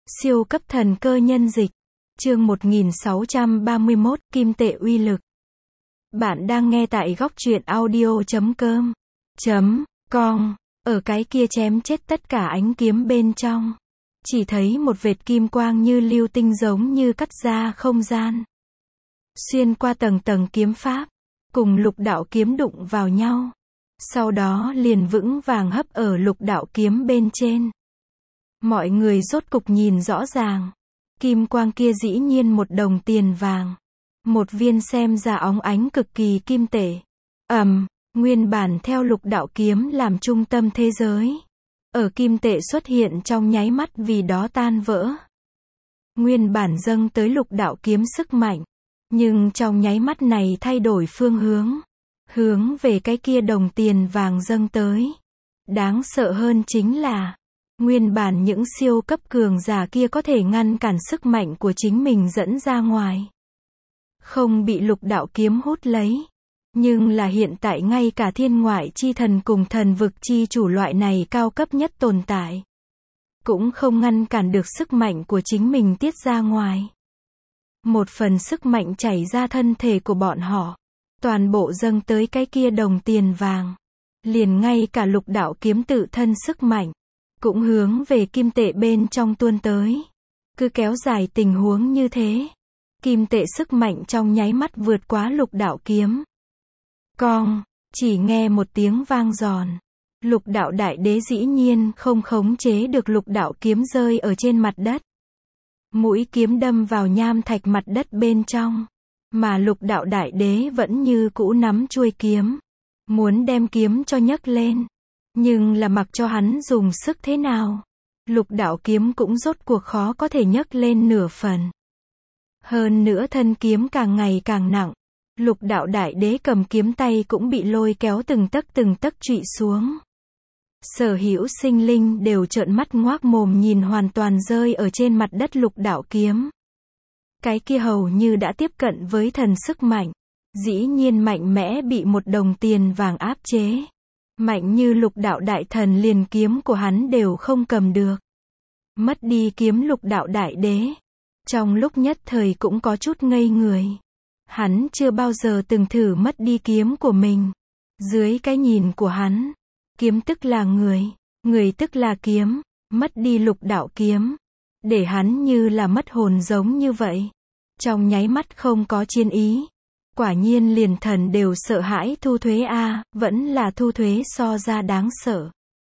Siêu cấp thần cơ nhân dịch. Chương 1631, Kim tệ uy lực. Bạn đang nghe tại góc truyện audio.com. Ở cái kia chém chết tất cả ánh kiếm bên trong. Chỉ thấy một vệt kim quang như lưu tinh giống như cắt ra không gian. Xuyên qua tầng tầng kiếm pháp, cùng lục đạo kiếm đụng vào nhau. Sau đó liền vững vàng hấp ở lục đạo kiếm bên trên. Mọi người rốt cục nhìn rõ ràng. Kim quang kia dĩ nhiên một đồng tiền vàng. Một viên xem ra óng ánh cực kỳ kim tệ. Nguyên bản theo lục đạo kiếm làm trung tâm thế giới. Ở kim tệ xuất hiện trong nháy mắt vì đó tan vỡ. Nguyên bản dâng tới lục đạo kiếm sức mạnh. Nhưng trong nháy mắt này thay đổi phương hướng. Hướng về cái kia đồng tiền vàng dâng tới. Đáng sợ hơn chính là nguyên bản những siêu cấp cường giả kia có thể ngăn cản sức mạnh của chính mình dẫn ra ngoài. Không bị lục đạo kiếm hút lấy. Nhưng là hiện tại ngay cả thiên ngoại chi thần cùng thần vực chi chủ loại này cao cấp nhất tồn tại. Cũng không ngăn cản được sức mạnh của chính mình tiết ra ngoài. Một phần sức mạnh chảy ra thân thể của bọn họ. Toàn bộ dâng tới cái kia đồng tiền vàng. Liền ngay cả lục đạo kiếm tự thân sức mạnh. Cũng hướng về kim tệ bên trong tuôn tới. Cứ kéo dài tình huống như thế. Kim tệ sức mạnh trong nháy mắt vượt quá lục đạo kiếm. Chỉ nghe một tiếng vang giòn. Lục đạo đại đế dĩ nhiên không khống chế được lục đạo kiếm rơi ở trên mặt đất. Mũi kiếm đâm vào nham thạch mặt đất bên trong. Mà lục đạo đại đế vẫn như cũ nắm chuôi kiếm. Muốn đem kiếm cho nhấc lên. Nhưng là mặc cho hắn dùng sức thế nào. Lục đạo kiếm cũng rốt cuộc khó có thể nhấc lên nửa phần. Hơn nữa thân kiếm càng ngày càng nặng. Lục đạo đại đế cầm kiếm tay cũng bị lôi kéo từng tấc trụy xuống. Sở hữu sinh linh đều trợn mắt ngoác mồm nhìn hoàn toàn rơi ở trên mặt đất lục đạo kiếm. Cái kia hầu như đã tiếp cận với thần sức mạnh. Dĩ nhiên mạnh mẽ bị một đồng tiền vàng áp chế. Mạnh như lục đạo đại thần liền kiếm của hắn đều không cầm được. Mất đi kiếm lục đạo đại đế. Trong lúc nhất thời cũng có chút ngây người. Hắn chưa bao giờ từng thử mất đi kiếm của mình. Dưới cái nhìn của hắn, kiếm tức là người, người tức là kiếm, mất đi lục đạo kiếm. Để hắn như là mất hồn giống như vậy. Trong nháy mắt không có chiến ý. Quả nhiên liền thần đều sợ hãi thu thuế a, vẫn là thu thuế so ra đáng sợ.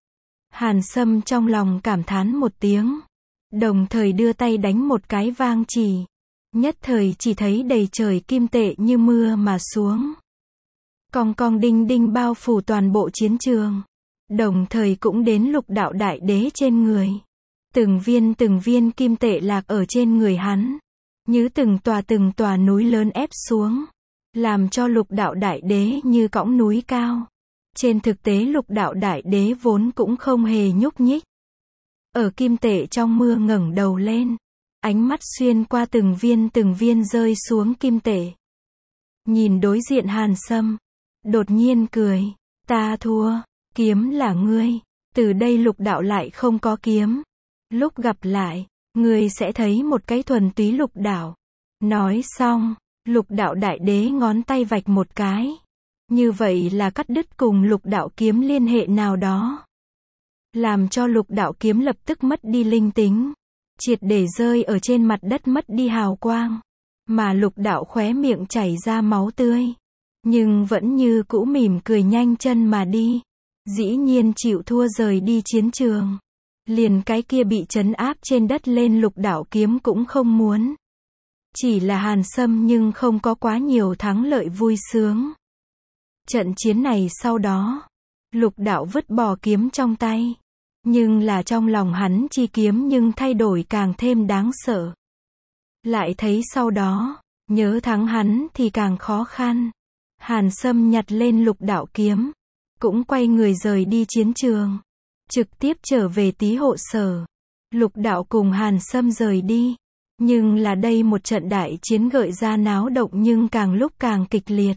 Hàn Sâm trong lòng cảm thán một tiếng. Đồng thời đưa tay đánh một cái vang chỉ. Nhất thời chỉ thấy đầy trời kim tệ như mưa mà xuống. Cong cong đinh đinh bao phủ toàn bộ chiến trường. Đồng thời cũng đến lục đạo đại đế trên người. Từng viên kim tệ lạc ở trên người hắn. Như từng tòa núi lớn ép xuống. Làm cho lục đạo đại đế như cõng núi cao. Trên thực tế lục đạo đại đế vốn cũng không hề nhúc nhích. Ở kim tệ trong mưa ngẩng đầu lên. Ánh mắt xuyên qua từng viên rơi xuống kim tệ. Nhìn đối diện Hàn Sâm. Đột nhiên cười. Ta thua. Kiếm là ngươi. Từ đây lục đạo lại không có kiếm. Lúc gặp lại, ngươi sẽ thấy một cái thuần túy lục đạo. Nói xong. Lục đạo đại đế ngón tay vạch một cái. Như vậy là cắt đứt cùng lục đạo kiếm liên hệ nào đó. Làm cho lục đạo kiếm lập tức mất đi linh tính. Triệt để rơi ở trên mặt đất mất đi hào quang. Mà lục đạo khóe miệng chảy ra máu tươi. Nhưng vẫn như cũ mỉm cười nhanh chân mà đi. Dĩ nhiên chịu thua rời đi chiến trường. Liền cái kia bị trấn áp trên đất lên lục đạo kiếm cũng không muốn. Chỉ là Hàn Sâm nhưng không có quá nhiều thắng lợi vui sướng. Trận chiến này sau đó, lục đạo vứt bỏ kiếm trong tay. Nhưng là trong lòng hắn chi kiếm nhưng thay đổi càng thêm đáng sợ. Lại thấy sau đó, nhớ thắng hắn thì càng khó khăn. Hàn Sâm nhặt lên lục đạo kiếm. Cũng quay người rời đi chiến trường. Trực tiếp trở về Tý Hộ Sở. Lục đạo cùng Hàn Sâm rời đi. Nhưng là đây một trận đại chiến gợi ra náo động nhưng càng lúc càng kịch liệt.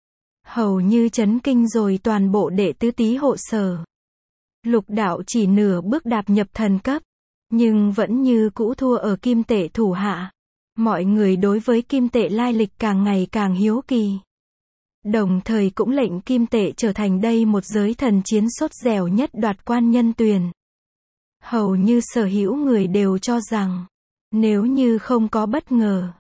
Hầu như chấn kinh rồi toàn bộ đệ tứ Tý Hộ Sở. Lục đạo chỉ nửa bước đạp nhập thần cấp. Nhưng vẫn như cũ thua ở kim tệ thủ hạ. Mọi người đối với kim tệ lai lịch càng ngày càng hiếu kỳ. Đồng thời cũng lệnh kim tệ trở thành đây một giới thần chiến sốt dẻo nhất đoạt quan nhân tuyển. Hầu như sở hữu người đều cho rằng, nếu như không có bất ngờ,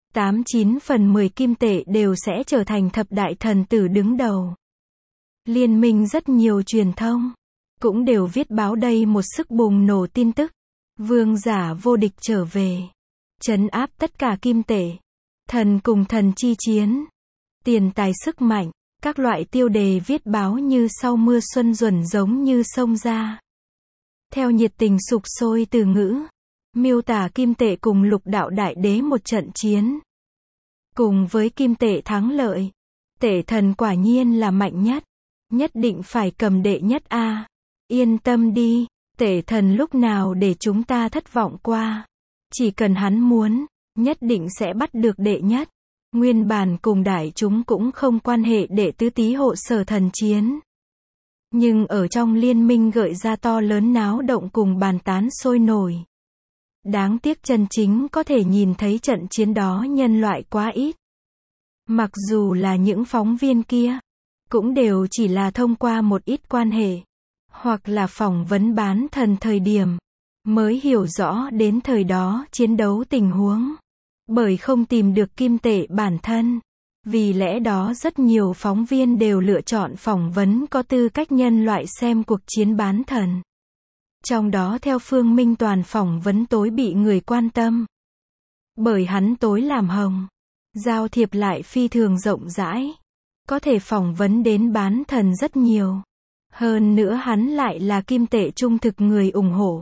89 phần 10 kim tệ đều sẽ trở thành thập đại thần tử đứng đầu. Liên minh rất nhiều truyền thông cũng đều viết báo đây một sức bùng nổ tin tức. Vương giả vô địch trở về, trấn áp tất cả kim tệ. Thần cùng thần chi chiến, tiền tài sức mạnh, các loại tiêu đề viết báo như sau mưa xuân duẩn giống như sông ra. Theo nhiệt tình sục sôi từ ngữ, miêu tả kim tệ cùng lục đạo đại đế một trận chiến. Cùng với kim tệ thắng lợi, tể thần quả nhiên là mạnh nhất. Nhất định phải cầm đệ nhất a. Yên tâm đi, tể thần lúc nào để chúng ta thất vọng qua. Chỉ cần hắn muốn, nhất định sẽ bắt được đệ nhất. Nguyên bản cùng đại chúng cũng không quan hệ đệ tứ tý hộ sở thần chiến. Nhưng ở trong liên minh gợi ra to lớn náo động cùng bàn tán sôi nổi. Đáng tiếc chân chính có thể nhìn thấy trận chiến đó nhân loại quá ít. Mặc dù là những phóng viên kia, cũng đều chỉ là thông qua một ít quan hệ, hoặc là phỏng vấn bán thần thời điểm, mới hiểu rõ đến thời đó chiến đấu tình huống. Bởi không tìm được kim tệ bản thân. Vì lẽ đó rất nhiều phóng viên đều lựa chọn phỏng vấn có tư cách nhân loại xem cuộc chiến bán thần. Trong đó theo Phương Minh Toàn phỏng vấn tối bị người quan tâm. Bởi hắn tối làm hồng. Giao thiệp lại phi thường rộng rãi. Có thể phỏng vấn đến bán thần rất nhiều. Hơn nữa hắn lại là kim tệ trung thực người ủng hộ.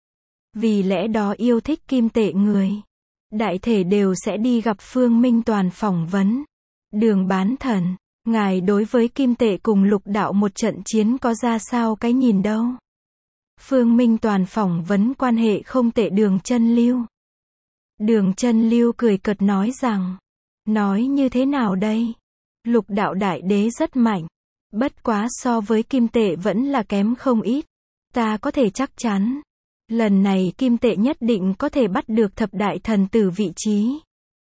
Vì lẽ đó yêu thích kim tệ người, đại thể đều sẽ đi gặp Phương Minh Toàn phỏng vấn. Đường bán thần, ngài đối với kim tệ cùng lục đạo một trận chiến có ra sao cái nhìn đâu? Phương Minh Toàn phỏng vấn quan hệ không tệ Đường Chân Lưu. Đường Chân Lưu cười cợt nói rằng, nói như thế nào đây? Lục đạo đại đế rất mạnh, bất quá so với kim tệ vẫn là kém không ít. Ta có thể chắc chắn, lần này kim tệ nhất định có thể bắt được thập đại thần tử vị trí.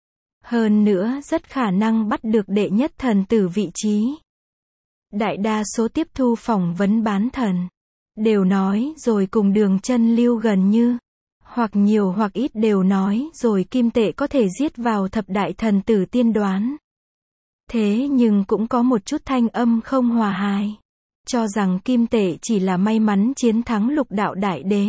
Hơn nữa rất khả năng bắt được đệ nhất thần tử vị trí. Đại đa số tiếp thu phỏng vấn bán thần đều nói rồi cùng Đường Chân Lưu gần như, hoặc nhiều hoặc ít đều nói rồi kim tệ có thể giết vào thập đại thần tử tiên đoán. Thế nhưng cũng có một chút thanh âm không hòa hài, cho rằng kim tệ chỉ là may mắn chiến thắng lục đạo đại đế.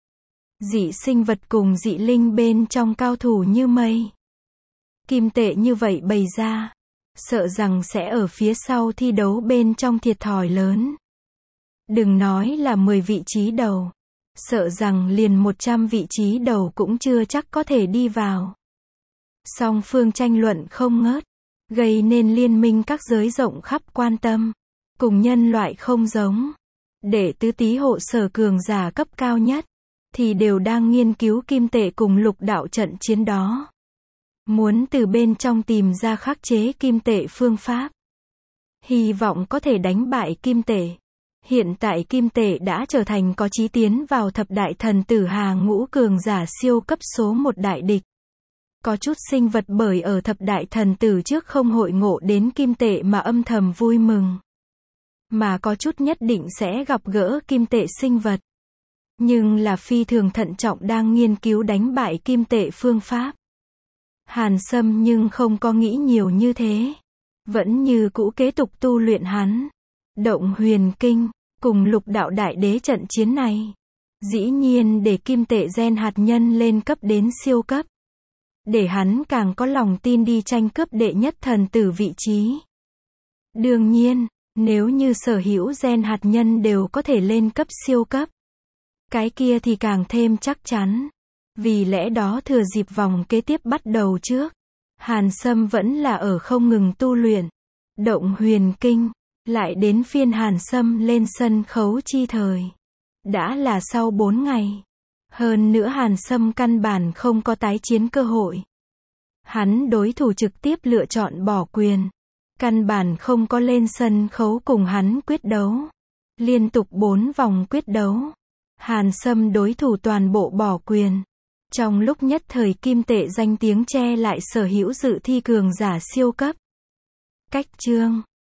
Dị sinh vật cùng dị linh bên trong cao thủ như mây. Kim tệ như vậy bày ra, sợ rằng sẽ ở phía sau thi đấu bên trong thiệt thòi lớn. Đừng nói là 10 vị trí đầu, sợ rằng liền 100 vị trí đầu cũng chưa chắc có thể đi vào. Song phương tranh luận không ngớt, gây nên liên minh các giới rộng khắp quan tâm. Cùng nhân loại không giống, đệ tứ tý hộ sở cường giả cấp cao nhất, thì đều đang nghiên cứu kim tệ cùng lục đạo trận chiến đó. Muốn từ bên trong tìm ra khắc chế kim tệ phương pháp. Hy vọng có thể đánh bại kim tệ. Hiện tại kim tệ đã trở thành có chí tiến vào thập đại thần tử hàng ngũ cường giả siêu cấp số 1 đại địch. Có chút sinh vật bởi ở thập đại thần tử trước không hội ngộ đến kim tệ mà âm thầm vui mừng. Mà có chút nhất định sẽ gặp gỡ kim tệ sinh vật. Nhưng là phi thường thận trọng đang nghiên cứu đánh bại kim tệ phương pháp. Hàn Sâm nhưng không có nghĩ nhiều như thế. Vẫn như cũ kế tục tu luyện hắn. Động huyền kinh, cùng lục đạo đại đế trận chiến này. Dĩ nhiên để kim tệ gen hạt nhân lên cấp đến siêu cấp. Để hắn càng có lòng tin đi tranh cướp đệ nhất thần tử vị trí. Đương nhiên, nếu như sở hữu gen hạt nhân đều có thể lên cấp siêu cấp, cái kia thì càng thêm chắc chắn. Vì lẽ đó thừa dịp vòng kế tiếp bắt đầu trước, Hàn Sâm vẫn là ở không ngừng tu luyện. Động huyền kinh, lại đến phiên Hàn Sâm lên sân khấu chi thời. Đã là sau 4 ngày. Hơn nữa Hàn Sâm căn bản không có tái chiến cơ hội. Hắn đối thủ trực tiếp lựa chọn bỏ quyền. Căn bản không có lên sân khấu cùng hắn quyết đấu. Liên tục 4 vòng quyết đấu. Hàn Sâm đối thủ toàn bộ bỏ quyền. Trong lúc nhất thời kim tệ danh tiếng che lại sở hữu dự thi cường giả siêu cấp. Cách chương